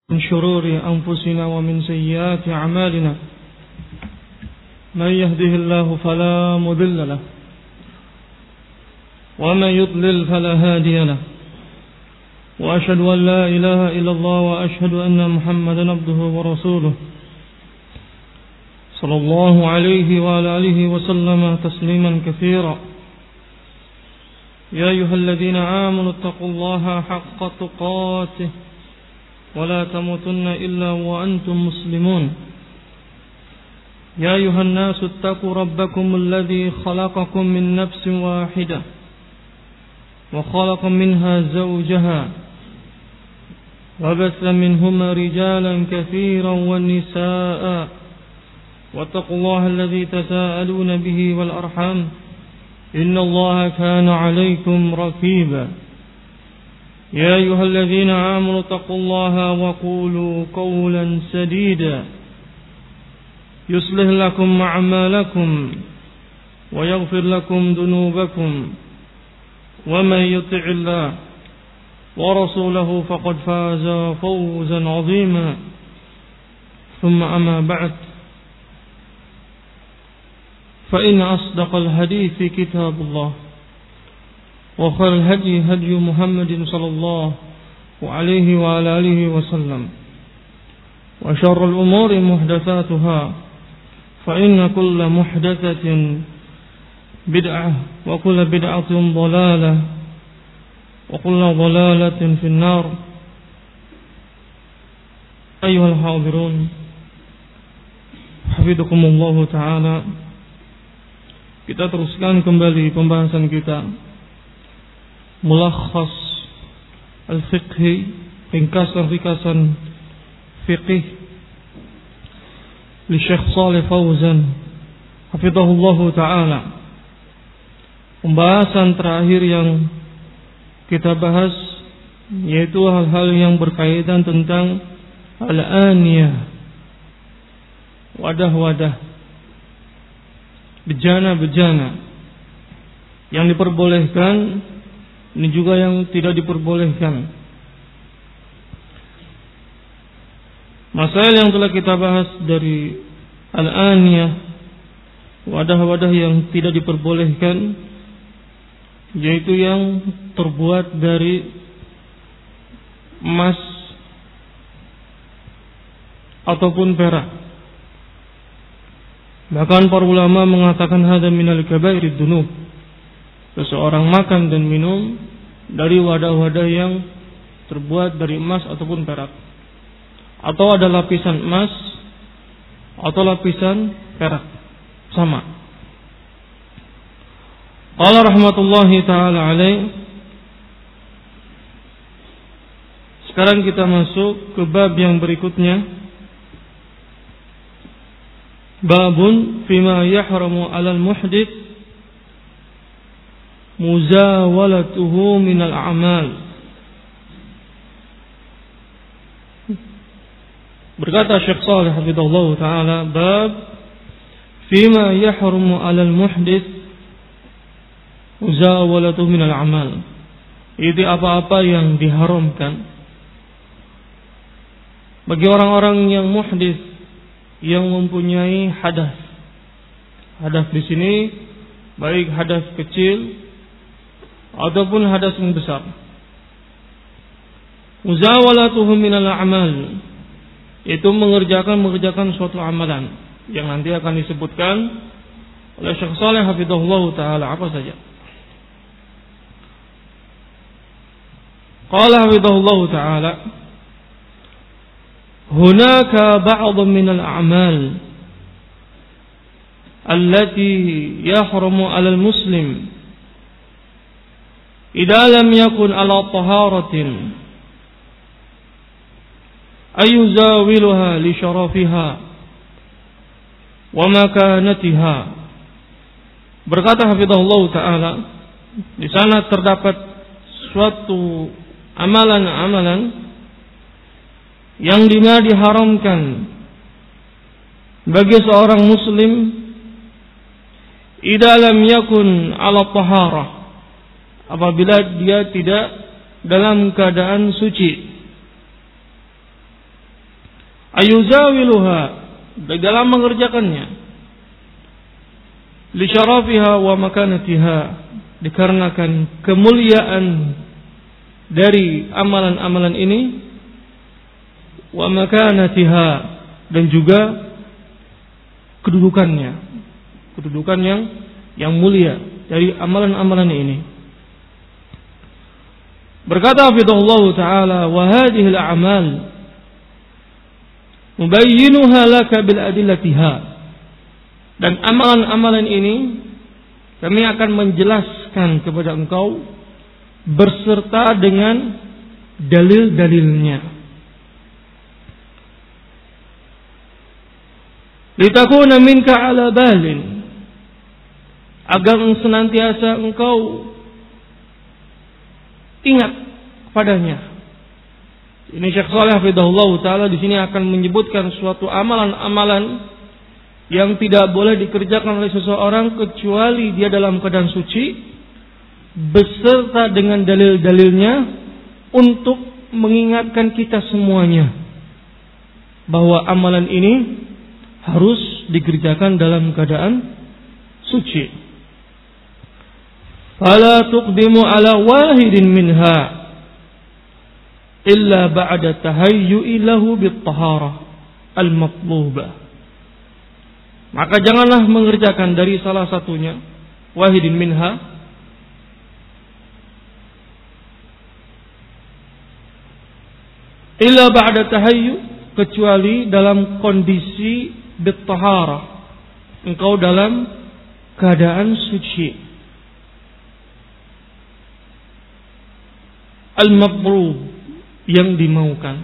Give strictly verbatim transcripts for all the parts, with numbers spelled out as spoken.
من شرور أنفسنا ومن سيئات أعمالنا من يهده الله فلا مضل له ومن يضلل فلا هادي له وأشهد أن لا إله إلا الله وأشهد أن محمدا عبده ورسوله صلى الله عليه وعلى آله وسلم تسليما كثيرا. يا أيها الذين آمنوا اتقوا الله حق تقاته ولا تموتن إلا وأنتم مسلمون. يا أيها الناس اتقوا ربكم الذي خلقكم من نفس واحدة وخلق منها زوجها وبث منهما رجالا كثيرا والنساء واتقوا الله الذي تساءلون به والأرحام إن الله كان عليكم رقيبا. يا أيها الذين آمنوا اتقوا الله وقولوا قولا سديدا يصلح لكم أعمالكم ويغفر لكم ذنوبكم ومن يطع الله ورسوله فقد فاز فوزا عظيما. ثم أما بعد فإن أصدق الحديث كتاب الله وخير الهدي هدي محمد صلى الله عليه وعلى آله وسلم وشر الأمور محدثاتها فإن كل محدثة بدعة وكل بدعة ضلالة وكل ضلالة في النار. أيها الحاضرون حفظكم الله تعالى. Kita teruskan kembali pembahasan kita Mulakhas Al-Fiqhi, ringkasan-ringkasan fiqih li Syekh Shalih Fauzan hafizahullahu ta'ala. Pembahasan terakhir yang kita bahas yaitu hal-hal yang berkaitan tentang al-aniyah, wadah-wadah, bejana-bejana yang diperbolehkan, ini juga yang tidak diperbolehkan. Masalah yang telah kita bahas dari al-aniyah, wadah-wadah yang tidak diperbolehkan, yaitu yang terbuat dari emas ataupun perak. Bahkan para ulama mengatakan hadza minal kabairid dzunub. Seseorang makan dan minum dari wadah-wadah yang terbuat dari emas ataupun perak, atau ada lapisan emas atau lapisan perak, sama. Qala rahmatullahi taala alaih. Sekarang kita masuk ke bab yang berikutnya. Babun fima yahramu 'alal muhdits muzawalatuhu minal a'mal. Berkata Syekh Shalih hafizahullah ta'ala, bab fima yahramu 'alal muhdits muzawalatuhu minal a'mal. Itu apa-apa yang diharamkan bagi orang-orang yang muhdits, yang mempunyai hadas. Hadas di sini baik hadas kecil ataupun hadas yang besar. Muzawalatuhu minal a'mal, itu mengerjakan mengerjakan suatu amalan yang nanti akan disebutkan oleh Syekh Shalih hafizahullah taala apa saja. Qala hafizahullah taala, hunaka ba'd min al-a'mal allati yahramu 'ala al-muslim idza lam yakun 'ala taharatin ayuzawiluha li syarafiha wa makanatiha. Berkata hafizahullah taala, di sana terdapat suatu amalan-amalan yang dimana diharamkan bagi seorang muslim idza lam yakun 'ala taharah, apabila dia tidak dalam keadaan suci. ayuzawiluha, dalam mengerjakannya, li syarafiha wa makanatiha, dikarenakan kemuliaan dari amalan-amalan ini, wa makanatiha, dan juga kedudukannya, kedudukan yang yang mulia dari amalan-amalan ini. Berkata hafizahullah taala, wa hadhihi al-a'mal mubayyinuha laka bil adillatiha, dan amalan-amalan ini kami akan menjelaskan kepada engkau berserta dengan dalil-dalilnya. Litakuna minka ala balin, agar senantiasa engkau ingat padanya. Ini Syekh Shalih hafizahullah taala di sini akan menyebutkan suatu amalan-amalan yang tidak boleh dikerjakan oleh seseorang kecuali dia dalam keadaan suci, beserta dengan dalil-dalilnya, untuk mengingatkan kita semuanya bahwa amalan ini harus dikerjakan dalam keadaan suci. Fala tuqdimu ala wahidin minha illa ba'da tahayyu'i lahu bit-taharah al-matlubah. Maka janganlah mengerjakan dari salah satunya, wahidin minha, illa ba'da tahayyu, kecuali dalam kondisi bit-taharah, engkau dalam keadaan suci, al-matlub, yang dimaukan.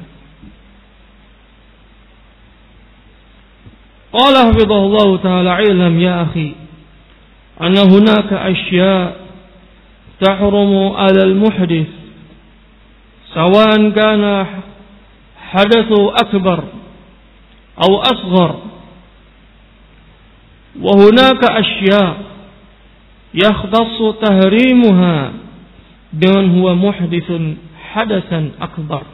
Qala hafizahullah ta'ala, ilam ya akhi anna hunaka asya' tahrumu 'ala al-muhdits sawa'an kana hadathu akbar aw asghar, wa hunaka asya' yakhtassu tahrimuha biman huwa muhditsun hadatsan akbar.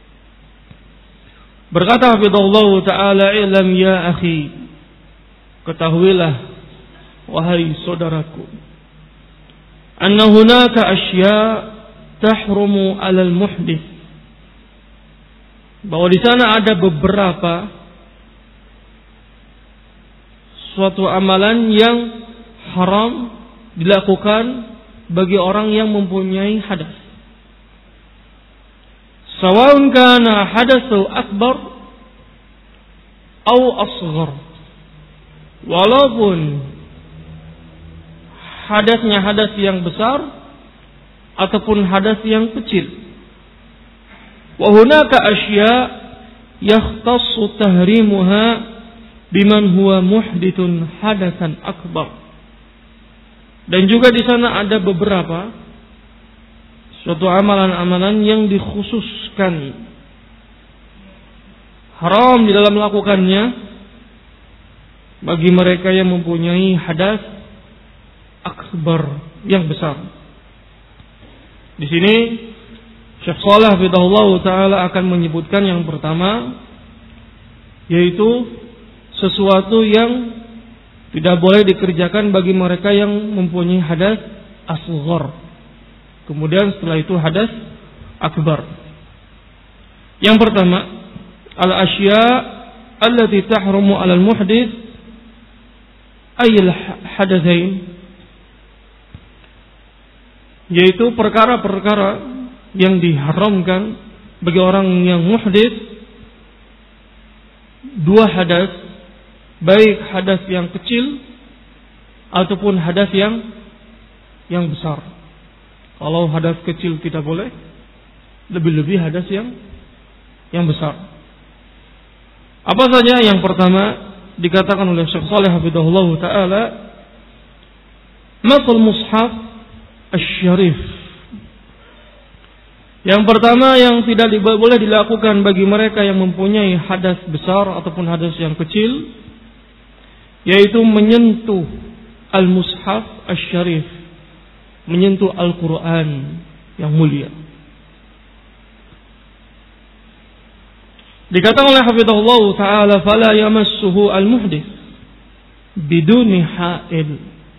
Berkata hafizahullah ta'ala, ilam ya akhi, ketahuilah wahai saudaraku, anna hunaka asya' tahrumu 'alal muhdits, bahwa di sana ada beberapa suatu amalan yang haram dilakukan bagi orang yang mempunyai hadas. Sawa'un kana hadatsu akbar atau asghar, walaupun hadasnya hadas yang besar ataupun hadas yang kecil. Wa hunaka asya' yakhtassu tahrimuha biman huwa muhditsun hadatsan akbar. Dan juga di sana ada beberapa suatu amalan-amalan yang dikhususkan haram di dalam melakukannya bagi mereka yang mempunyai hadas akbar, yang besar. Di sini Syekh Shalih hafizahullah taala akan menyebutkan yang pertama, yaitu sesuatu yang tidak boleh dikerjakan bagi mereka yang mempunyai hadas asghar. Kemudian setelah itu hadas akbar. Yang pertama, al-asya' allati tahrumu 'alal muhdits ayil hadatsain, yaitu perkara-perkara yang diharamkan bagi orang yang muhdits, dua hadas, baik hadas yang kecil ataupun hadas yang yang besar. Kalau hadas kecil tidak boleh, lebih-lebih hadas yang yang besar. Apa saja? Yang pertama dikatakan oleh Syekh Shalih hafizahullah taala, masal mushaf asy-syarif. Yang pertama yang tidak boleh dilakukan bagi mereka yang mempunyai hadas besar ataupun hadas yang kecil, yaitu menyentuh al-mushaf asy-syarif, menyentuh Al-Quran yang mulia. Dikatakan oleh hafizahullah taala fala yamassuhu al-muhdits biduni ha'il.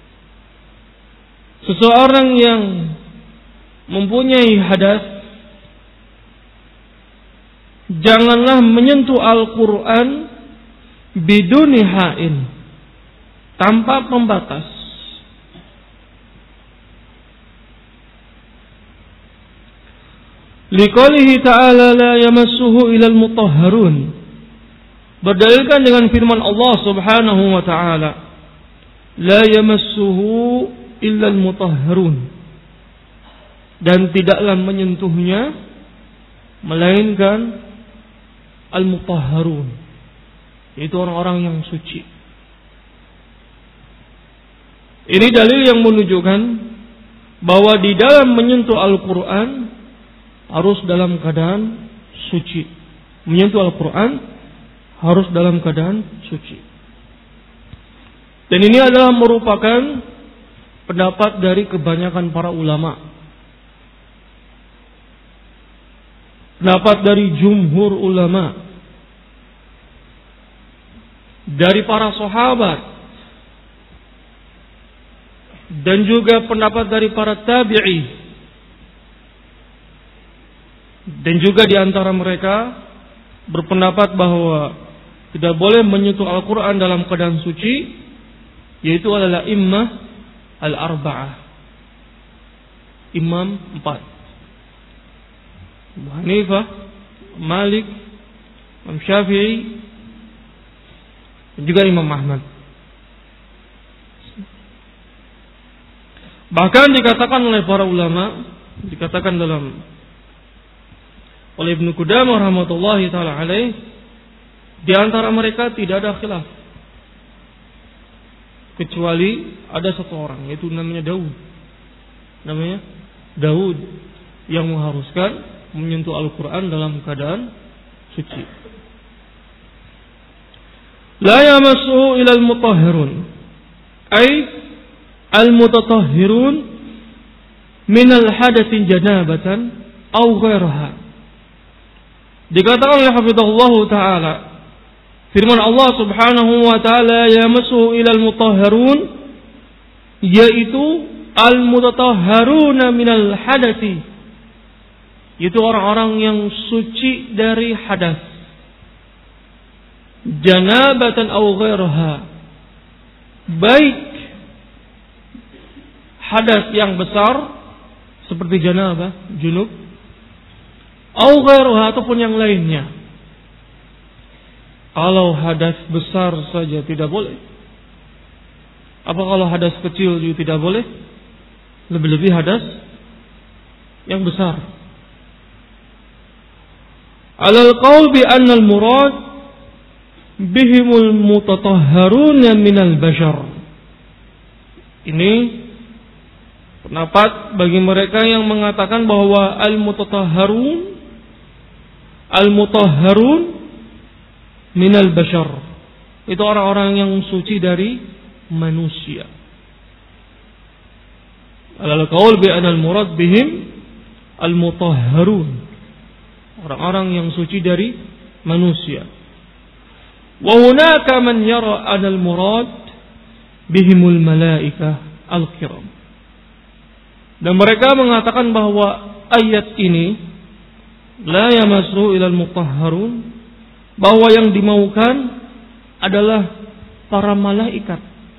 Seseorang yang mempunyai hadas janganlah menyentuh Al-Qur'an biduni ha'il, tanpa pembatas. Liqaulihi ta'ala la yamassuhu ilal mutahharun. Berdalilkan dengan firman Allah Subhanahu wa ta'ala, la yamassuhu illal mutahharun, dan tidaklah menyentuhnya melainkan al-mutahharun, yaitu orang-orang yang suci. Ini dalil yang menunjukkan bahwa di dalam menyentuh Al-Quran harus dalam keadaan suci. Menyentuh Al-Quran harus dalam keadaan suci. Dan ini adalah merupakan pendapat dari kebanyakan para ulama, pendapat dari jumhur ulama, dari para sahabat, dan juga pendapat dari para tabi'i. Dan juga di antara mereka berpendapat bahwa tidak boleh menyentuh Al-Quran dalam keadaan suci, yaitu adalah immah al-arba'ah, imam empat, Abu Hanifah, Malik, Imam Syafi'i, dan juga Imam Ahmad. Bahkan dikatakan oleh para ulama, dikatakan dalam oleh Ibnu Qudamah rahmatullahi taala alaih, di antara mereka tidak ada khilaf kecuali ada satu orang, yaitu namanya Daud. Namanya Daud yang mengharuskan menyentuh Al-Quran dalam keadaan suci. La yamassuhu ilal mutahhirun, ay al-mutatahhirun minal hadatsin janabatan aw ghairaha. Dikatakan oleh hafizahullah ta'ala, firman Allah subhanahu wa ta'ala, yamassuhu ilal mutahharun, yaitu al-mutatahharuna minal hadati, yaitu orang-orang yang suci dari hadas, janabatan aw ghairaha, baik hadas yang besar seperti janabah, junub, au ghairuha, ataupun yang lainnya. Kalau hadas besar saja tidak boleh, apa kalau hadas kecil juga tidak boleh? Lebih-lebih hadas yang besar. Alal qaul bi anna al murad bihimul mutatahharuna minal bashar. Ini pendapat bagi mereka yang mengatakan bahwa al-mutatahharun al-mutahharun minal bashar, itu orang-orang yang suci dari manusia. Alal qaul bi anal murad bihim al-mutahharun, orang-orang yang suci dari manusia. Wa hunaka man yara anal murad bihimul malaikah al-kiram. Dan mereka mengatakan bahwa ayat ini la yamassu ilal mutahharun, bahwa yang dimaukan adalah para malaikat.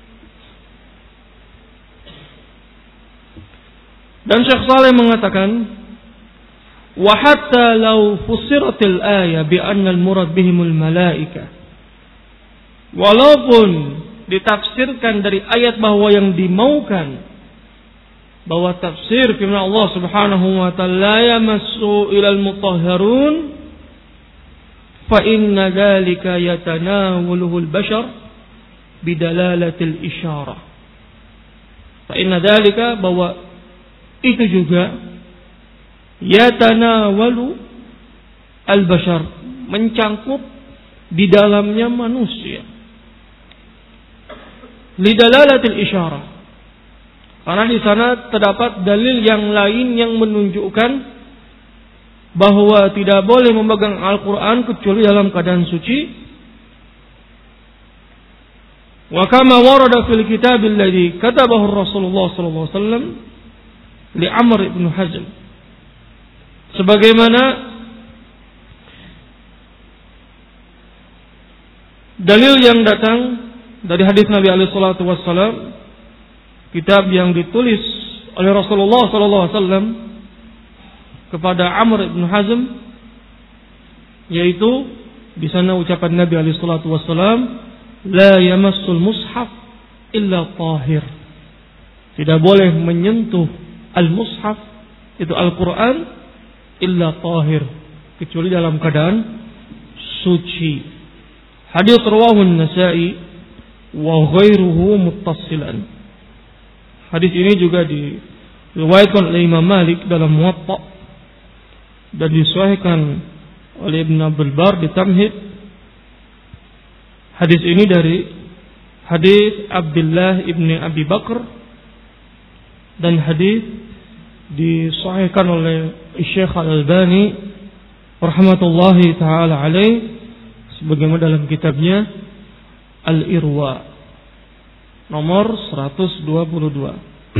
Dan Syekh Saleh mengatakan, wa hatta law fusiratil ayah bi anna al murad bihimul malaika, walaupun ditafsirkan dari ayat bahwa yang dimaukan, bahwa tafsir firman Allah Subhanahu wa ta'ala yamassu ilal mutahharun, fa inna dzalika yatanawuluhu al-bashar bidalalatil isyarah. Fa inna dzalika, bahwa itu juga yatanawalu al-bashar, mencangkup di dalamnya manusia. Lidalalatil isyarah, karena di sana terdapat dalil yang lain yang menunjukkan bahwa tidak boleh memegang Al-Quran kecuali dalam keadaan suci. Wa kama warada fil kitab alladhi katabahu Rasulullah sallallahu alaihi wasallam li Amr ibn Hazm, sebagaimana dalil yang datang dari hadis Nabi alaihi salatu wasallam, kitab yang ditulis oleh Rasulullah sallallahu alaihi wasallam kepada Amr ibn Hazm, yaitu di sana ucapan Nabi alaihi salatu wasallam, la yamassul mushaf illa tahir. Tidak boleh menyentuh al-mushaf, itu Al-Quran, illa tahir, kecuali dalam keadaan suci. Hadis rawahu An-Nasa'i wa ghairuhu muttasilan. Hadis ini juga diriwayatkan oleh Imam Malik dalam Muwatta dan disahihkan oleh Ibn Abdul Bar di Tamhid. Hadis ini dari hadis Abdullah ibn Abi Bakr, dan hadis disahihkan oleh Syekh Al-Albani rahmatullahi taala alaih sebagaimana dalam kitabnya Al-Irwa nomor seratus dua puluh dua.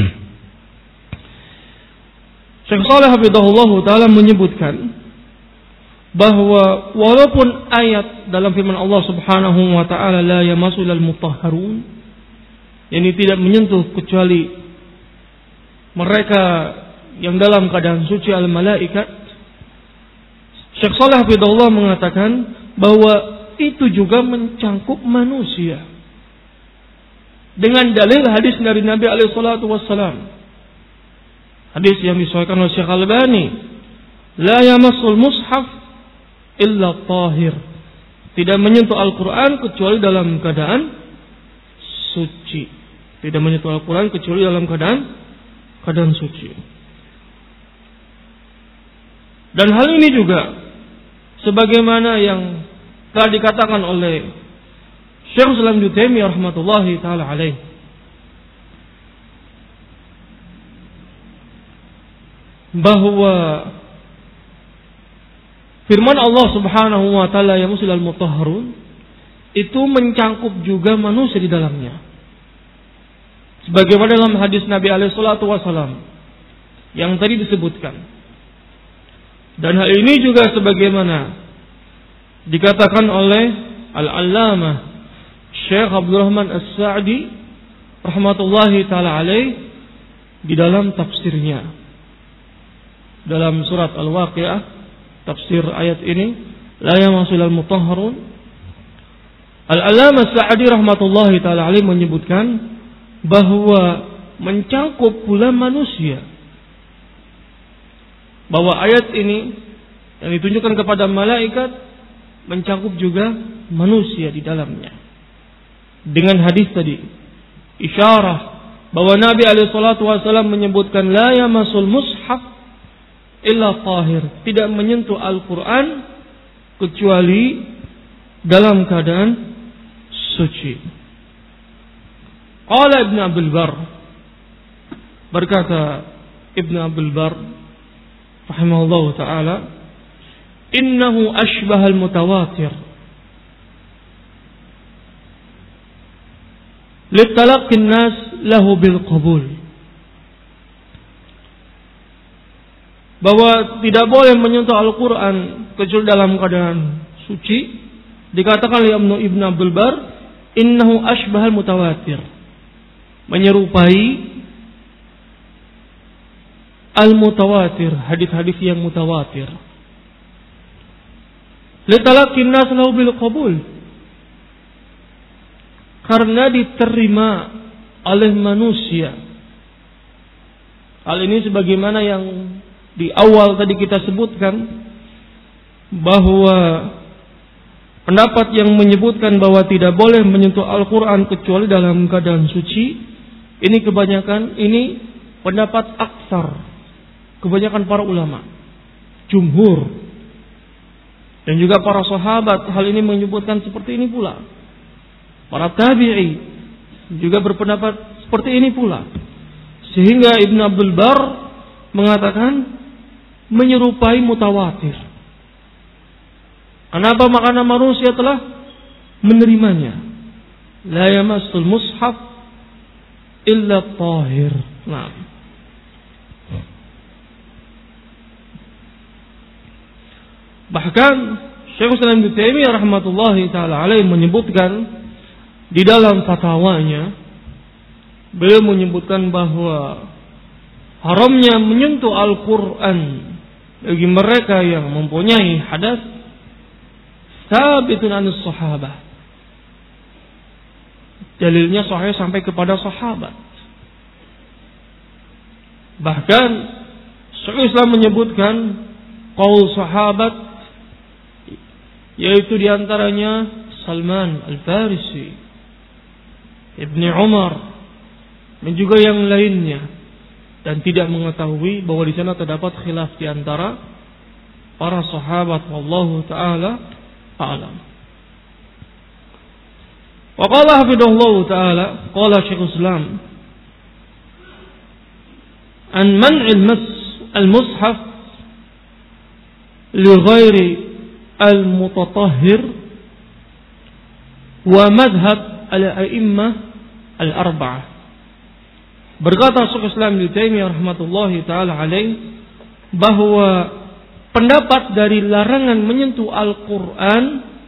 Syekh Shalih hafizahullah taala menyebutkan bahwa walaupun ayat dalam firman Allah Subhanahu wa taala la yamassul al-mutahharun, yakni tidak menyentuh kecuali mereka yang dalam keadaan suci al-malaikat, Syekh Shalih hafizahullah mengatakan bahwa itu juga mencangkup manusia dengan dalil hadis dari Nabi alaihi salatu wassalam, hadis yang disahihkan oleh Syekh Al-Albani, la yamassul mushaf illa tahir, tidak menyentuh Al-Quran kecuali dalam keadaan suci, tidak menyentuh Al-Quran kecuali dalam keadaan keadaan suci. Dan hal ini juga sebagaimana yang telah dikatakan oleh Syekh Islam Ibnu Taimiyah rahmatullahi taala alaih, bahwa firman Allah Subhanahu wa taala ya musil al-mutahharun itu mencangkup juga manusia di dalamnya. Sebagaimana dalam hadis Nabi alaihi salatu wasallam yang tadi disebutkan. Dan hal ini juga sebagaimana dikatakan oleh Al-Allamah Syekh Abdul Rahman As-Sa'di rahmatullahi taala alaih di dalam tafsirnya dalam surat Al-Waqiah, tafsir ayat ini, la yamassul al-mutahharun. Al-Allamah As-Sa'di rahmatullahi taala alaih menyebutkan bahwa mencangkup pula manusia, bahwa ayat ini yang ditunjukkan kepada malaikat mencangkup juga manusia di dalamnya. Dengan hadis tadi, isyarah bahwa Nabi alaihi salatu wasallam menyebutkan la yamassul mushaf illa tahir, tidak menyentuh Al-Quran kecuali dalam keadaan suci. Qala Ibn Abdul Bar, berkata Ibn Abdul Bar rahimahullah ta'ala, innahu ashbahal mutawatir litalaqqin nas lahu bil qabul, bahwa tidak boleh menyentuh Al-Quran kecuali dalam keadaan suci. Dikatakan oleh Ibn Abdul Bar, innahu ashbahal mutawatir, menyerupai al-mutawatir, hadis-hadis yang mutawatir. Litalaqqin nas lahu bil qabul, karena diterima oleh manusia. Hal ini sebagaimana yang di awal tadi kita sebutkan, bahwa pendapat yang menyebutkan bahwa tidak boleh menyentuh Al-Quran kecuali dalam keadaan suci, ini kebanyakan, ini pendapat aksar, kebanyakan para ulama, jumhur, dan juga para sahabat hal ini menyebutkan seperti ini pula. Para tabi'i juga berpendapat seperti ini pula. Sehingga Ibn Abdul Bar mengatakan menyerupai mutawatir. Kenapa? Maka manusia telah menerimanya. La yamassul mushaf illa tahir. Nah. Bahkan Syekhul Islam Ibnu Taimiyah rahmatullahi taala alaihi menyebutkan di dalam fatwanya, beliau menyebutkan bahwa haramnya menyentuh Al-Quran bagi mereka yang mempunyai hadas sabitun anus sahabah. Dalilnya sahih sampai kepada sahabat. Bahkan Syekhul Islam menyebutkan qaul sahabat, yaitu diantaranya Salman Al-Farisi, Ibni Umar, dan juga yang lainnya, dan tidak mengetahui bahwa di sana terdapat khilaf di antara para sahabat. Wallahu taala a'lam. Wa qala hafidhahullah taala, qala Syekhul Islam an man'il mas al-mushaf li ghairi al-mutatahhir wa madhhab al-a'immah al-arba'ah. Berkata Syekhul Islam Ibnu Taimiyah rahmatullahi taala alaih bahwa pendapat dari larangan menyentuh Al-Qur'an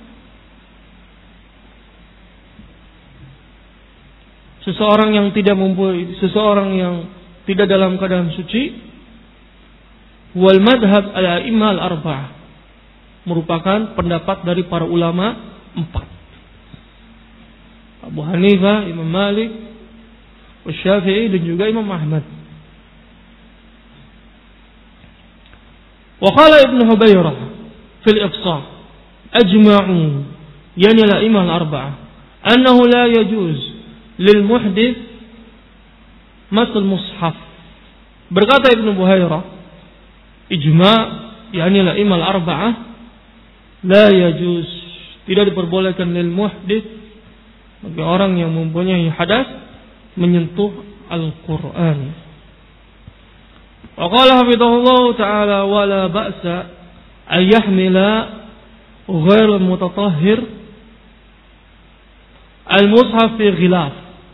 seseorang yang tidak mempunyai seseorang yang tidak dalam keadaan suci, wal madhhab al-a'immah al-arba'ah, merupakan pendapat dari para ulama empat. Abu Hanifah, Imam Malik, Syafi'i, dan juga Imam Ahmad. Wa qala Ibnu Hubairah fil Iqsa, ajma'u, yani al-a'immah al-arba'ah, annahu la yajuz lil muhdith masal mushaf. Berkata Ibnu Hubairah, ijma', yani al-a'immah al-arba'ah, la yajuz, tidak diperbolehkan lil muhdits, bagi orang yang mempunyai hadas, menyentuh Al-Quran. Wa qala hafidhahullah ta'ala wala ba'sa an yahmila ghair mutatahhir al-mushaf fi ghilaf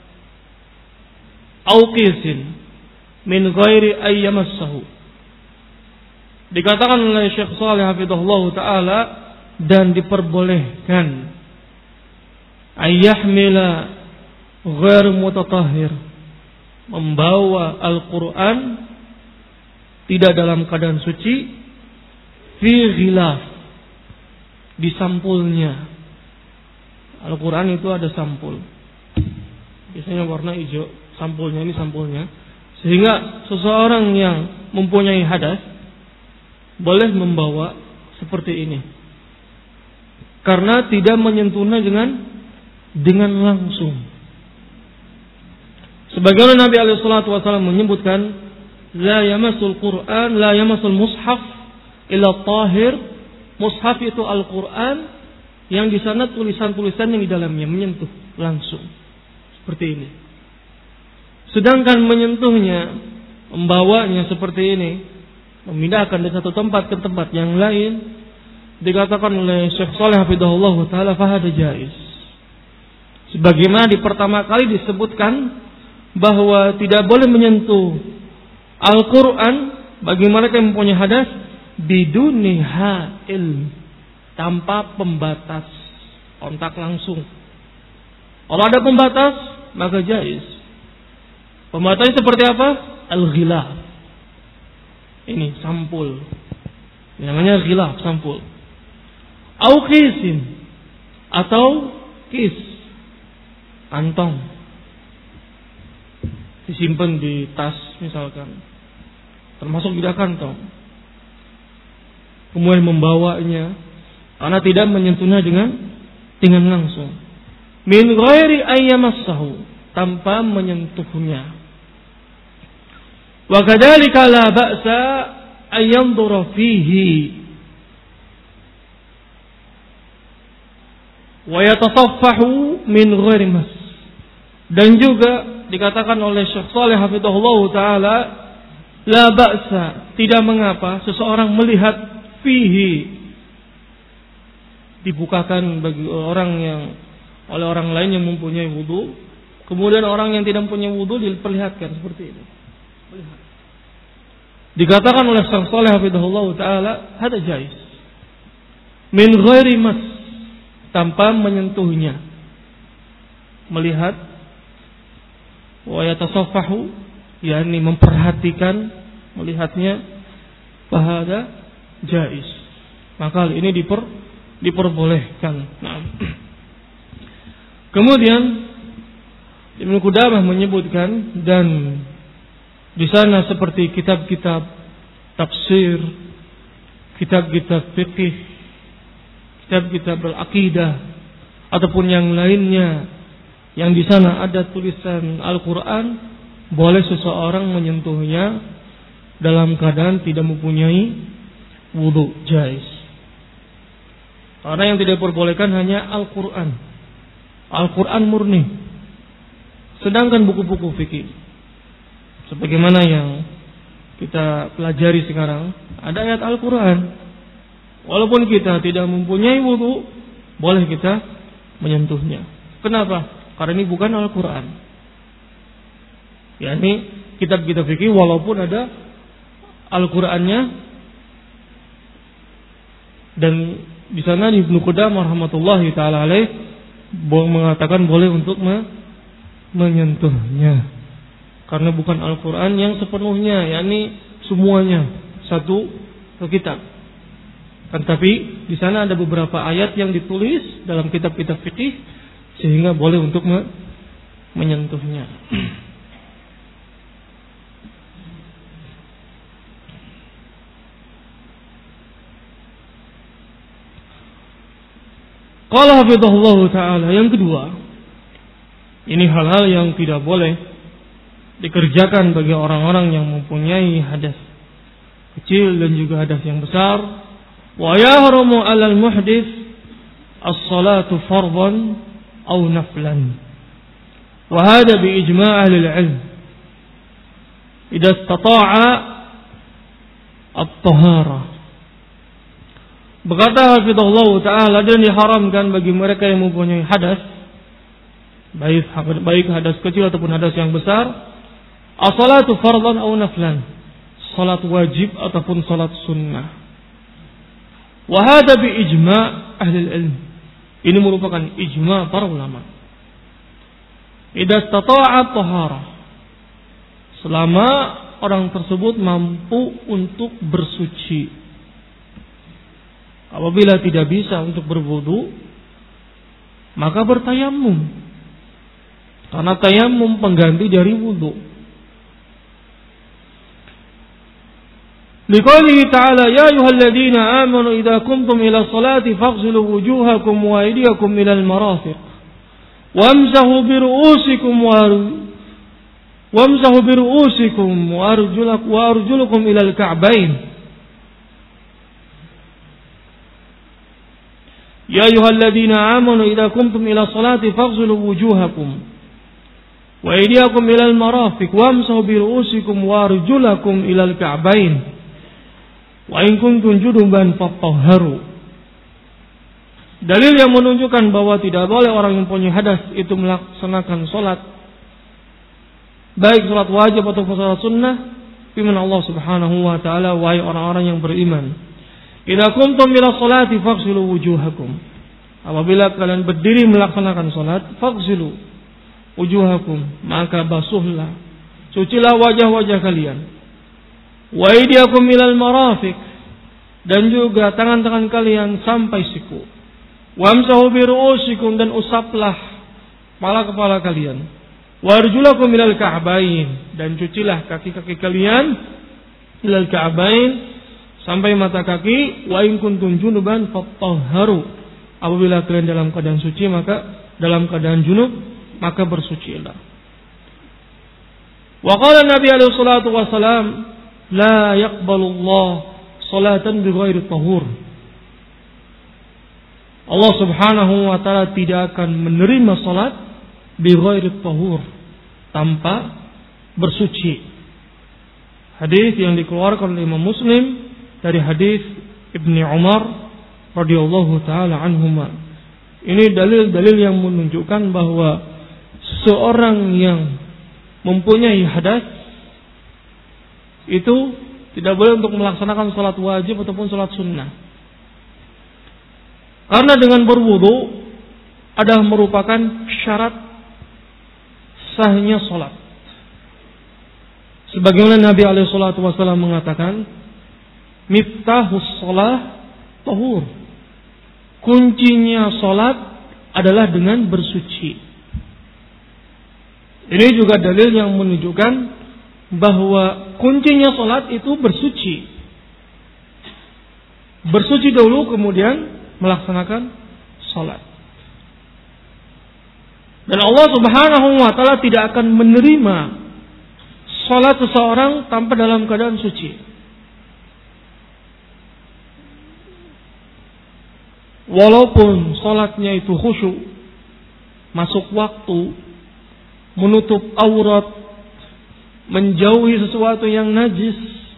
aw qisin min ghairi ay yamassahu. Dikatakan oleh Syekh Shalih hafidhahullah ta'ala, dan diperbolehkan ayyahmila ghair mutatahhir, membawa Al-Quran tidak dalam keadaan suci, fi ghilaf, di sampulnya. Al-Quran itu ada sampul, biasanya warna hijau, sampulnya ini sampulnya, sehingga seseorang yang mempunyai hadas boleh membawa seperti ini, karena tidak menyentuhnya dengan dengan langsung. Sebagaimana Nabi alaihi salatu wasallam menyebutkan, la yamassul Quran, la yamassul mushaf illa tahir. Mushaf itu Al-Quran yang di sana tulisan-tulisan yang di dalamnya menyentuh langsung seperti ini. Sedangkan menyentuhnya, membawanya seperti ini, memindahkan dari satu tempat ke tempat yang lain, dikatakan oleh Syekh Shalih hafidhahullah taala fahada jaiz. Sebagaimana di pertama kali disebutkan bahwa tidak boleh menyentuh Al-Quran bagi mereka yang mempunyai hadas biduni ha'il, tanpa pembatas, kontak langsung. Kalau ada pembatas maka jaiz. Pembatasnya seperti apa? Al-ghilaf. Ini sampul, ini namanya ghilaf, sampul. Au qisin, atau kis, kantong, disimpan di tas misalkan, termasuk tidak kantong, kemudian membawanya karena tidak menyentuhnya dengan dengan langsung, min ghairi ayyamassahu, tanpa menyentuhnya. Wa kadzalika la ba'sa ayyandura fihi wa yatasaffahu min ghairi mas. Dan juga dikatakan oleh Syekh Shalih hafizahullah taala La ba'sa, tidak mengapa seseorang melihat fihi, dibukakan bagi orang yang oleh orang lain yang mempunyai wudu, kemudian orang yang tidak mempunyai wudu diperlihatkan seperti ini. Melihat. Dikatakan oleh Syekh Shalih hafizahullah taala, hada jaiz. Min ghairi mas, tanpa menyentuhnya. Melihat wa yatasaffahu, yakni memperhatikan melihatnya, fahada jaiz. Maka hal ini diper, diperbolehkan. Nah. Kemudian Ibnu Qudamah menyebutkan, dan di sana seperti kitab-kitab tafsir, kitab-kitab fikih, kitab-kitab al-aqidah ataupun yang lainnya yang di sana ada tulisan Al-Qur'an, boleh seseorang menyentuhnya dalam keadaan tidak mempunyai wudu, jaiz. Karena yang tidak diperbolehkan hanya Al-Qur'an. Al-Qur'an murni. Sedangkan buku-buku fikih, sebagaimana yang kita pelajari sekarang, ada ayat Al-Quran. Walaupun kita tidak mempunyai wudu, boleh kita menyentuhnya. Kenapa? Karena ini bukan Al-Quran. Ya, ini kitab-kitab fikih walaupun ada Al-Qurannya, dan di sana Ibnu Qudamah rahmatullahi taala alaih mengatakan boleh untuk me- menyentuhnya. Karena bukan Al-Quran yang sepenuhnya, yakni semuanya satu kitab. Kan tapi di sana ada beberapa ayat yang ditulis dalam kitab-kitab fikih sehingga boleh untuk me- menyentuhnya. Qala hafizahullah ta'ala, yang kedua, ini hal-hal yang tidak boleh dikerjakan bagi orang-orang yang mempunyai hadas kecil dan juga hadas yang besar. Wa yahrumu 'alal muhdits as-salatu fardhan aw naflan. Wa hada bi ijma' ahli al-'ilm. Idza istata'a at-tahara. Berkata hafizahullah ta'ala, dan diharamkan bagi mereka yang mempunyai hadas, baik baik hadas kecil ataupun hadas yang besar, as-salatu fardhan aw naflan, salat wajib ataupun salat sunnah. Wa hada bi ijma' ahli ilm. Ini merupakan ijma' para ulama. Idza istata'a tahara, selama orang tersebut mampu untuk bersuci. Apabila tidak bisa untuk berwudu, maka bertayamum. Karena tayamum pengganti dari wudu. Liqaulihi ta'ala, ya ayyuhalladzina amanu idza qumtum ila sholati faghsilu wujuhakum wa aydiyakum ila al-marafiq wamsahu bi ru'usikum wa wamsahu bi ru'usikum wa arjulakum wa arjulukum ila al-ka'bayn. Ya ayyuhalladzina amanu idza qumtum ila sholati faghsilu wujuhakum wa aydiyakum ila al-marafiq wamsahu bi ru'usikum wa arjulakum ila al-ka'bayn. Wa in kuntum junuban fatahharu. Dalil yang menunjukkan bahwa tidak boleh orang yang punya hadas itu melaksanakan salat, baik salat wajib ataupun salat sunnah, firman Allah Subhanahu wa taala, wahai orang-orang yang beriman, idza qumtum ila sholati faghsilu wujuhakum. Apabila kalian berdiri melaksanakan salat, faghsilu wujuhakum, maka basuhlah, cucilah wajah-wajah kalian. Wa aydiyakum ilal marafiq, dan juga tangan-tangan kalian sampai siku. Wamsahu bi ru'usikum, dan usaplah kepala-kepala kalian. Wa arjulakum ilal ka'bayn, dan cucilah kaki-kaki kalian ilal ka'bayn, sampai mata kaki. Wa in kuntum junuban fatahharu, apabila kalian dalam keadaan suci, maka dalam keadaan junub, maka bersucilah. Wa qala Nabi alaihi salatu wasalam, la yaqbalullah salatan bighairi tahur. Allah Subhanahu wa taala tidak akan menerima salat bighairi tahur, tanpa bersuci. Hadis yang dikeluarkan oleh Imam Muslim dari hadis Ibnu Umar radhiyallahu taala anhuma. Ini dalil-dalil yang menunjukkan bahwa seorang yang mempunyai hadas itu tidak boleh untuk melaksanakan salat wajib ataupun salat sunnah. Karena dengan berwudu adalah merupakan syarat sahnya salat. Sebagaimana Nabi alaihi salatu wasallam mengatakan, miftahus shalah tahur. Kuncinya salat adalah dengan bersuci. Ini juga dalil yang menunjukkan bahwa kuncinya salat itu bersuci. Bersuci dulu kemudian melaksanakan salat. Dan Allah Subhanahu wa taala tidak akan menerima salat seseorang tanpa dalam keadaan suci. Walaupun salatnya itu khusyuk, masuk waktu, menutup aurat, menjauhi sesuatu yang najis,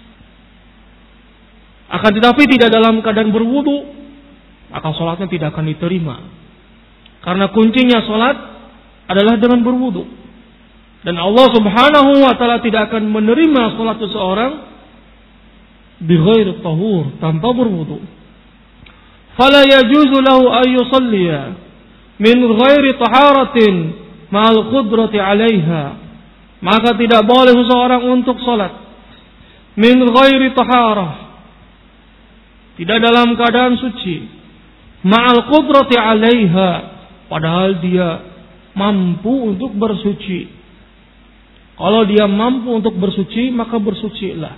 akan tetapi tidak dalam keadaan berwudu, maka salatnya tidak akan diterima. Karena kuncinya salat adalah dengan berwudu. Dan Allah Subhanahu wa taala tidak akan menerima salat seseorang bighairi tahur, tanpa berwudu. Fala yajuzu lahu an yusalliya min ghairi taharatin ma'al qudrati 'alaiha. Maka tidak boleh seseorang untuk salat min ghairi taharah, tidak dalam keadaan suci, ma'al qudrati 'alaiha, padahal dia mampu untuk bersuci. Kalau dia mampu untuk bersuci, maka bersucilah.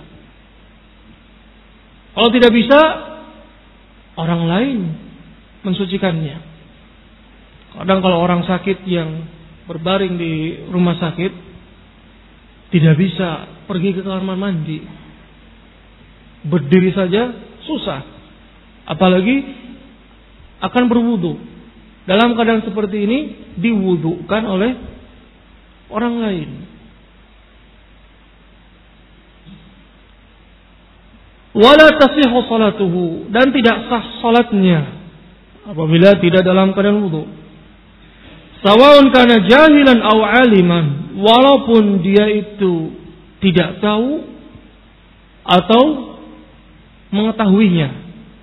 Kalau tidak bisa, orang lain mensucikannya. Kadang kalau orang sakit yang berbaring di rumah sakit tidak bisa pergi ke kamar mandi, berdiri saja susah, apalagi akan berwudu. Dalam keadaan seperti ini diwudukan oleh orang lain. Wala tasihhu salatuhu, dan tidak sah salatnya apabila tidak dalam keadaan wudu. Sawaun kana jahilan aw aliman, walaupun dia itu tidak tahu atau mengetahuinya.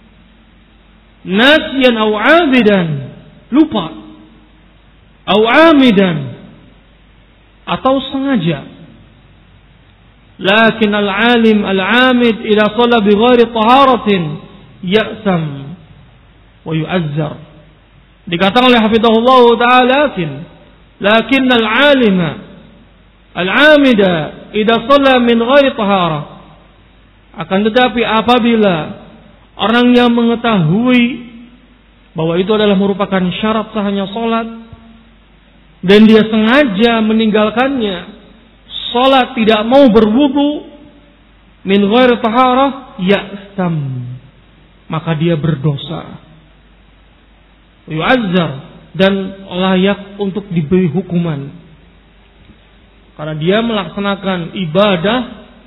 Nasyan aw abidan, lupa, aw amidan, atau sengaja. Lakin al-alim al-amid ila shalla bi ghairi taharatin ya'sam wa yu'azzar. Dikatakan oleh hafizahullah ta'ala, lakin lakin al-alima al-amida idza shalla min ghairi taharah. Akan tetapi apabila orang yang mengetahui bahwa itu adalah merupakan syarat sahnya salat dan dia sengaja meninggalkannya, salat tidak mau berwudu min ghairi taharah, ya'sam, maka dia berdosa, yu'azzar, dan layak untuk diberi hukuman karena dia melaksanakan ibadah,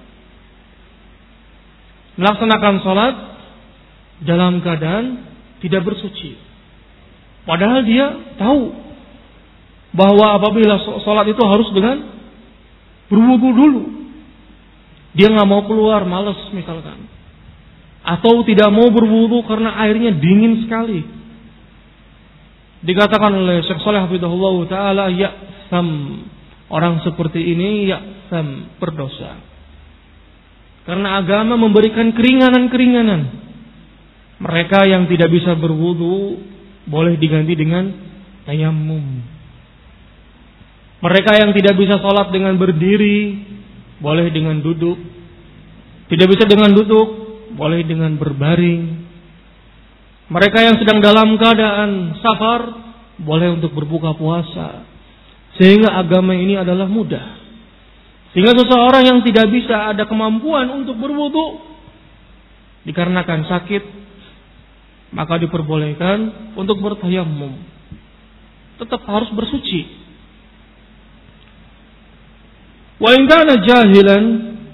melaksanakan salat dalam keadaan tidak bersuci, padahal dia tahu bahwa apabila salat itu harus dengan berwudu dulu. Dia nggak mau keluar, malas misalkan, atau tidak mau berwudu karena airnya dingin sekali. Dikatakan oleh Syekh Shalih hafizahullah taala, ya'sam, orang seperti ini ya'sam, berdosa. Karena agama memberikan keringanan-keringanan. Mereka yang tidak bisa berwudu boleh diganti dengan tayammum. Mereka yang tidak bisa sholat dengan berdiri, boleh dengan duduk. Tidak bisa dengan duduk, boleh dengan berbaring. Mereka yang sedang dalam keadaan safar, boleh untuk berbuka puasa. Sehingga agama ini adalah mudah. Sehingga seseorang yang tidak bisa ada kemampuan untuk berwudu, dikarenakan sakit, maka diperbolehkan untuk bertayammum. Tetap harus bersuci. Wa in kana jahilan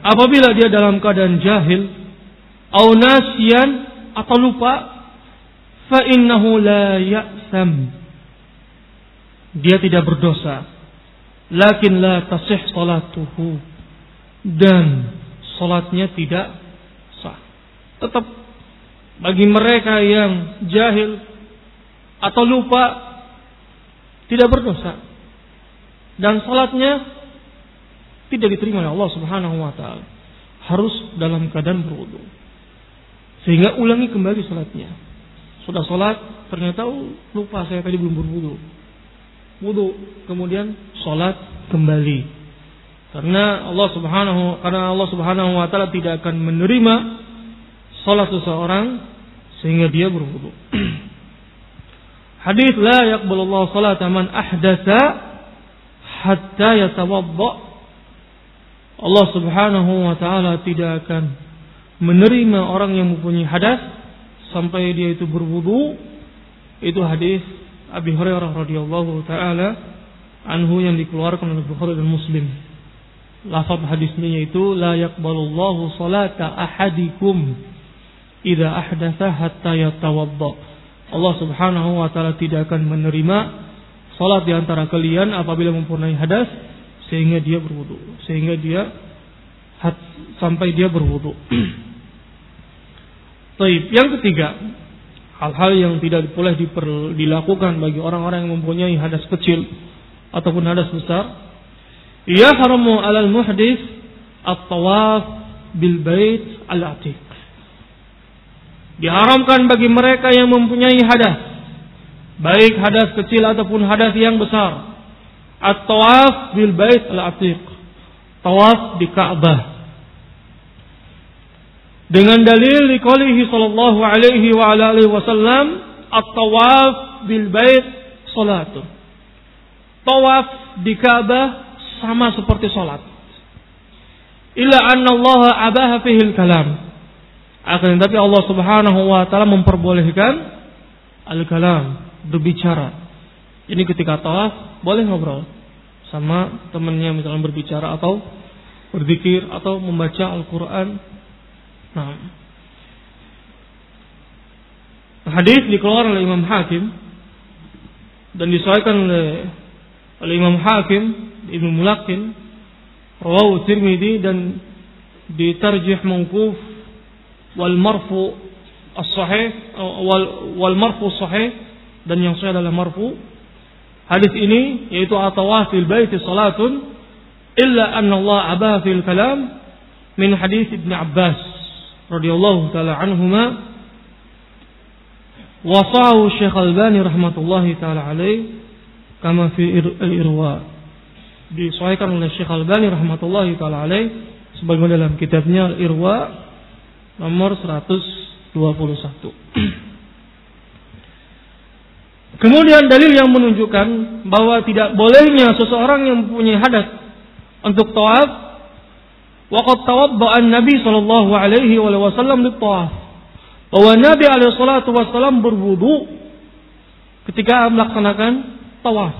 apabila dia dalam keadaan jahil, au nasiyan atau lupa, fa innahu la ya'sam, dia tidak berdosa, lakin la tasih salatuhu, dan salatnya tidak sah. Tetap bagi mereka yang jahil atau lupa tidak berdosa dan salatnya tidak diterima oleh Allah Subhanahu wa taala. Harus dalam keadaan berwudu. Sehingga ulangi kembali salatnya. Sudah salat, ternyata oh, lupa saya tadi belum berwudu. Wudu, kemudian salat kembali. Karena Allah Subhanahu karena Allah Subhanahu wa taala tidak akan menerima salat seseorang sehingga dia berwudu. Hadis la yaqbalullahu salata man ahdatsa hatta yatawadda. Allah Subhanahu wa taala tidak akan menerima orang yang mempunyai hadas sampai dia itu berwudu. Itu hadis Abi Hurairah radhiyallahu taala anhu yang dikeluarkan oleh Bukhari dan Muslim. Lafaz hadisnya yaitu la yaqbalullahu salata ahadikum idza ahdatsa hatta yatawadda. Allah Subhanahu wa taala tidak akan menerima salat di antara kalian apabila mempunyai hadas sehingga dia berwudu, sehingga dia hat, sampai dia berwudu. Baik, yang ketiga, hal-hal yang tidak boleh diper, dilakukan bagi orang-orang yang mempunyai hadas kecil ataupun hadas besar. Yahramu 'alal muhdits at-tawaf bil bait al-atiq. Diharamkan bagi mereka yang mempunyai hadas, baik hadas kecil ataupun hadas yang besar, at-tawaf bil bait al-atiq, tawaf di Ka'bah. Dengan dalil liqaulihi sallallahu alaihi wa ala alihi wasallam, at-tawaf bil bait salatun. Tawaf di Ka'bah sama seperti salat. Illa anna Allah abaha fihi al-kalam. Akan tetapi Allah Subhanahu wa taala memperbolehkan al-kalam, berbicara. Ini ketika tawaf boleh ngobrol sama temannya, misalnya berbicara atau berzikir atau membaca Al-Qur'an. Nah, hadis dikeluarkan oleh Imam Hakim dan disahihkan oleh, oleh Imam Hakim Ibnu Mulaqqin, rawahu Tirmidzi, dan ditarjih mauquf wal marfu as-sahih wal wal marfu sahih, dan yang sahih adalah marfu. Hadis ini yaitu at-tawaf fil bait salatun illa anna Allah abaha fil kalam, min hadis Ibnu Abbas radhiyallahu taala anhuma, wasahu Syekh Albani rahmatullahi taala alaih kama fi al-Irwa. Disahihkan oleh Syekh Albani rahmatullahi taala alaih sebagaimana dalam kitabnya Al-Irwa nomor seratus dua puluh satu. Kemudian dalil yang menunjukkan bahwa tidak bolehnya seseorang yang mempunyai hadas untuk tawaf, waqad tawadda'a an-nabi sallallahu alaihi wasallam lit-tawaf. Bahwa Nabi alaihi salatu wasallam berwudu ketika melaksanakan tawaf.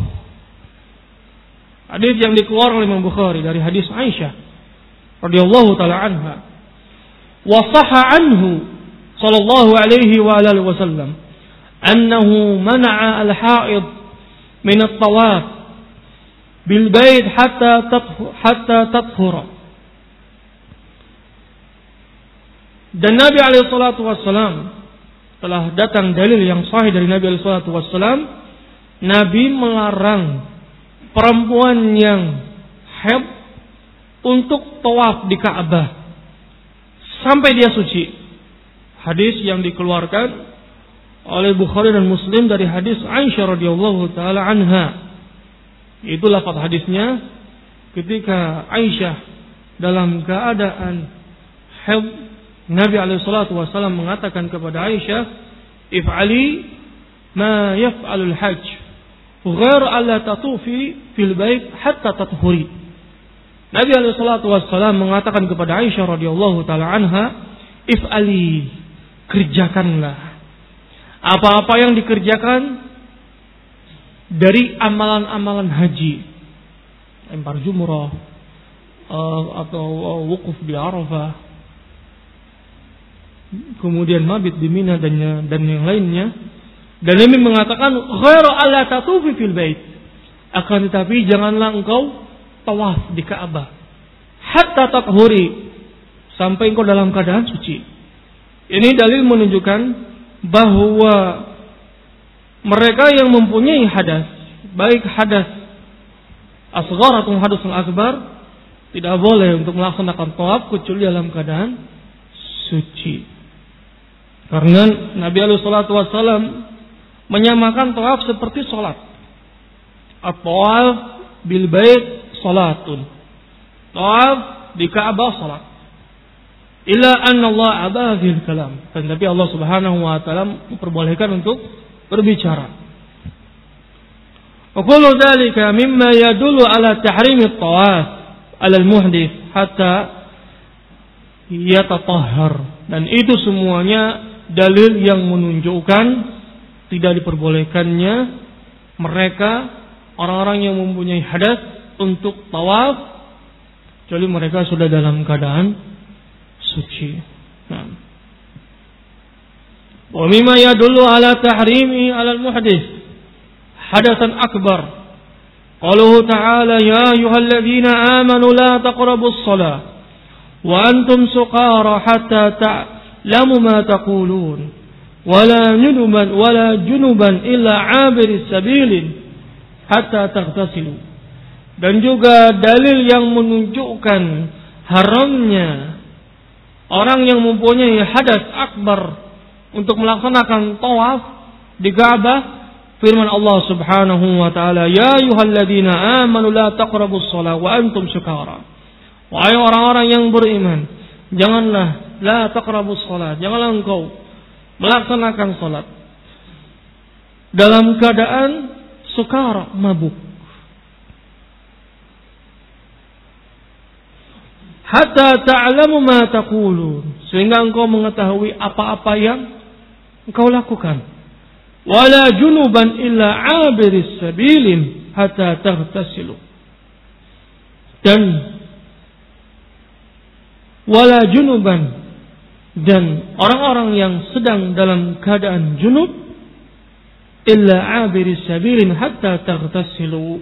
Hadis yang dikeluarkan oleh Imam Bukhari dari hadis Aisyah radhiyallahu taala anha. Wa sahha anhu sallallahu alaihi wa alihi wasallam annahu mana'a al-ha'id min at-tawaf bil bait hatta tathu hatta tathura. Dan Nabi alaihi salatu wasallam telah datang dalil yang sahih dari Nabi alaihi salatu wasallam, Nabi melarang perempuan yang haid untuk tawaf di Ka'bah sampai dia suci. Hadis yang dikeluarkan oleh Bukhari dan Muslim dari hadis Aisyah radhiyallahu taala anha. Itu lafaz hadisnya ketika Aisyah dalam keadaan haid, Nabi alaihi salatu wasallam mengatakan kepada Aisyah, "If'ali ma yaf'alul hajj, ghair alla tatufi fil bait hatta tathuri." Nabi alaihi salatu wassalam mengatakan kepada Aisyah radhiyallahu taala anha, "If'ali, kerjakanlah apa-apa yang dikerjakan dari amalan-amalan haji, lempar jumrah, uh, atau uh, wukuf di Arafah, kemudian mabit di Mina dan dan yang lainnya. Dan Nabi mengatakan ghairu alla tatufi fil bait, akan tetapi janganlah engkau tawaf di Ka'bah hatta tathuri, sampai engkau dalam keadaan suci. Ini dalil menunjukkan bahwa mereka yang mempunyai hadas, baik hadas asghar atau hadas akbar, tidak boleh untuk melaksanakan tawaf kecuali dalam keadaan suci. Karena Nabi alaihi salatu wasallam menyamakan tawaf seperti salat. At-tawaf bil bait salatun. Tawaf di Ka'bah salat. Illa anna Allah abaha fil kalam. Dan tapi Allah Subhanahu wa taala memperbolehkan untuk berbicara. Wa kullu dzalika mimma yadullu ala tahrim at-tawaf ala al-muhdits hatta yatatahhar. Dan itu semuanya dalil yang menunjukkan tidak diperbolehkannya mereka orang-orang yang mempunyai hadas untuk tawaf kecuali mereka sudah dalam keadaan suci. Nah. Wa mimma yadullu ala tahrimi ala al-muhdits hadatsan akbar. Qauluhu ta'ala ya ayyuhalladzina amanu la taqrabus shalah wa antum suqara hatta ta'lamu ma taqulun. Wala junuban wala junuban illa 'abiris sabilin hatta taghtasilu. Dan juga dalil yang menunjukkan haramnya orang yang mempunyai hadas akbar untuk melaksanakan tawaf di Ka'bah, firman Allah Subhanahu wa taala, "Ya ayyuhalladzina amanu la taqrabus shalah wa antum sukara." Wahai orang-orang yang beriman, janganlah la taqrabus shalah, janganlah engkau melaksanakan salat dalam keadaan sukara, mabuk. Hatta ta'lamu ma taqulun, sehingga engkau mengetahui apa-apa yang engkau lakukan. Wala junuban illa 'abiris sabilin hatta taghtasilu. Dan wala junuban, dan orang-orang yang sedang dalam keadaan junub illa 'abiris sabilin hatta taghtasilu,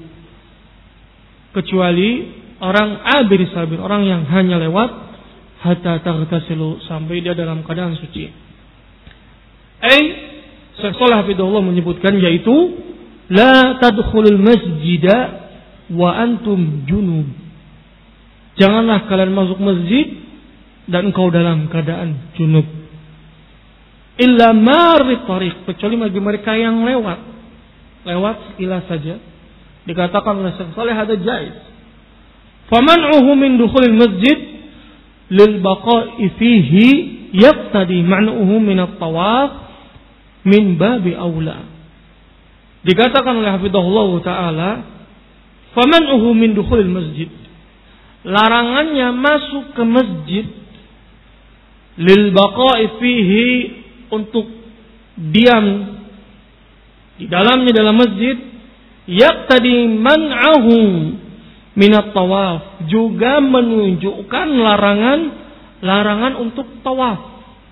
kecuali orang abiris sabil, orang yang hanya lewat hatta taghtasilu, sampai dia dalam keadaan suci. Ai Syekh Shalih Hafizahullah menyebutkan, yaitu la tadkhulul masjida wa antum junub. Janganlah kalian masuk masjid dan engkau dalam keadaan junub. Illa marid tariq, kecuali bagi mereka yang lewat. Lewat sekilas saja. Dikatakan oleh Syekh Shalih ada jaiz. Faman'uhu min dukhulil masjid lil baqa'i fihi yaqtadi man'uhu min at-tawaf min babi aula. Dikatakan oleh hafizahullah taala, faman'uhu min dukhulil masjid, larangannya masuk ke masjid, lil baqa'i fihi, untuk diam di dalamnya dalam masjid, yaqtadi man'ahu minat tawaf, juga menunjukkan larangan larangan untuk tawaf.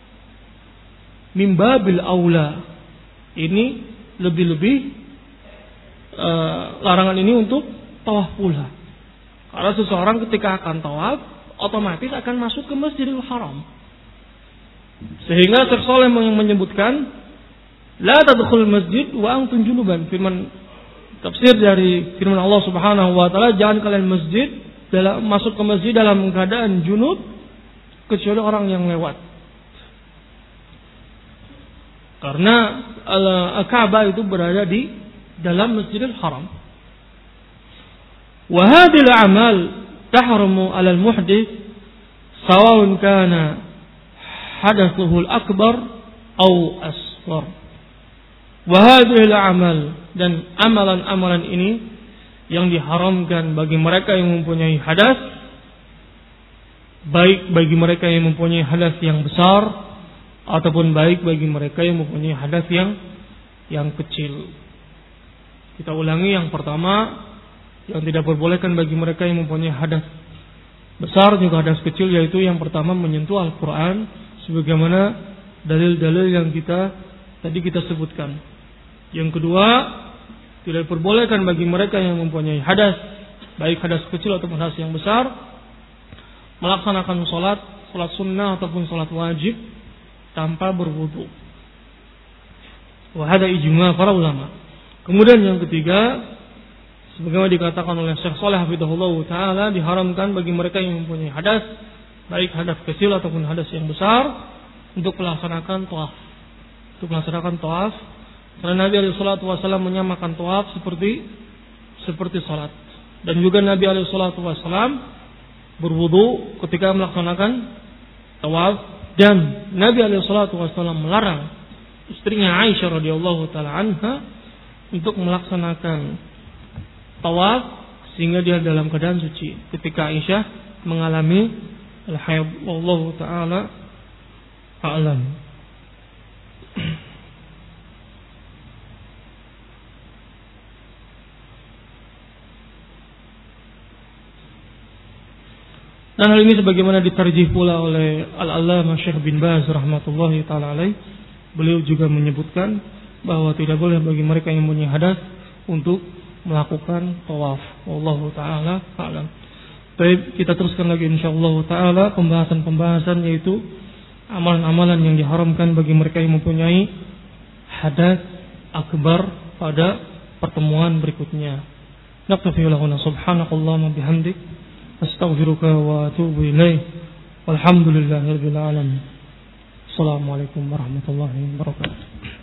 Mimbabil aula, ini lebih-lebih uh, larangan ini untuk tawaf pula. Karena seseorang ketika akan tawaf otomatis akan masuk ke Masjidil Haram. Sehingga Syekh Shalih menyebutkan la tadkhul masjid wa antum junuban. Firman tafsir dari firman Allah Subhanahu wa taala, jangan kalian masjid dalam masuk ke masjid dalam keadaan junub kecuali orang yang lewat. Karena Al-Ka'bah itu berada di dalam Masjidil Haram. Wa hadhihi al-a'mal tahrumu 'ala al-muhdits sawa'un kana hadatsuhu al-akbar aw asghar. Wa hadhihi al-a'mal, dan amalan-amalan ini yang diharamkan bagi mereka yang mempunyai hadas, baik bagi mereka yang mempunyai hadas yang besar ataupun baik bagi mereka yang mempunyai hadas yang yang kecil. Kita ulangi, yang pertama, yang tidak diperbolehkan bagi mereka yang mempunyai hadas besar juga hadas kecil, yaitu yang pertama menyentuh Al-Quran sebagaimana dalil-dalil yang kita tadi kita sebutkan. Yang kedua, tidak diperbolehkan bagi mereka yang mempunyai hadas, baik hadas kecil ataupun hadas yang besar, melaksanakan sholat, sholat sunnah ataupun sholat wajib tanpa berwudu. Wa hada ijma' para ulama. Kemudian yang ketiga, sebagaimana dikatakan oleh Syekh Shalih hafizahullah taala, diharamkan bagi mereka yang mempunyai hadas, baik hadas kecil ataupun hadas yang besar, untuk melaksanakan tawaf. Untuk melaksanakan tawaf, karena Nabi alaihi salatu wasallam menyamakan tawaf seperti seperti salat. Dan juga Nabi alaihi salatu wasallam berwudu ketika melaksanakan tawaf, dan Nabi alaihi salatu wasallam melarang istrinya Aisyah radhiyallahu taala anha untuk melaksanakan tawaf sehingga dia dalam keadaan suci ketika Aisyah mengalami al-haid. Wallahu taala a'lam. Dan hal ini sebagaimana ditarjih pula oleh Al-Allamah Syekh bin Baz rahmatullahi taala alaih. Beliau juga menyebutkan bahwa tidak boleh bagi mereka yang mempunyai hadas untuk melakukan tawaf. Wallahu taala a'lam. Baik, kita teruskan lagi insyaallah taala pembahasan-pembahasan, yaitu amalan-amalan yang diharamkan bagi mereka yang mempunyai hadas akbar pada pertemuan berikutnya. Naktafi lahuna subhanakallahumma bihamdik astaghfiruka wa atubu ilaik. Walhamdulillahirabbil alamin. Assalamualaikum warahmatullahi wabarakatuh.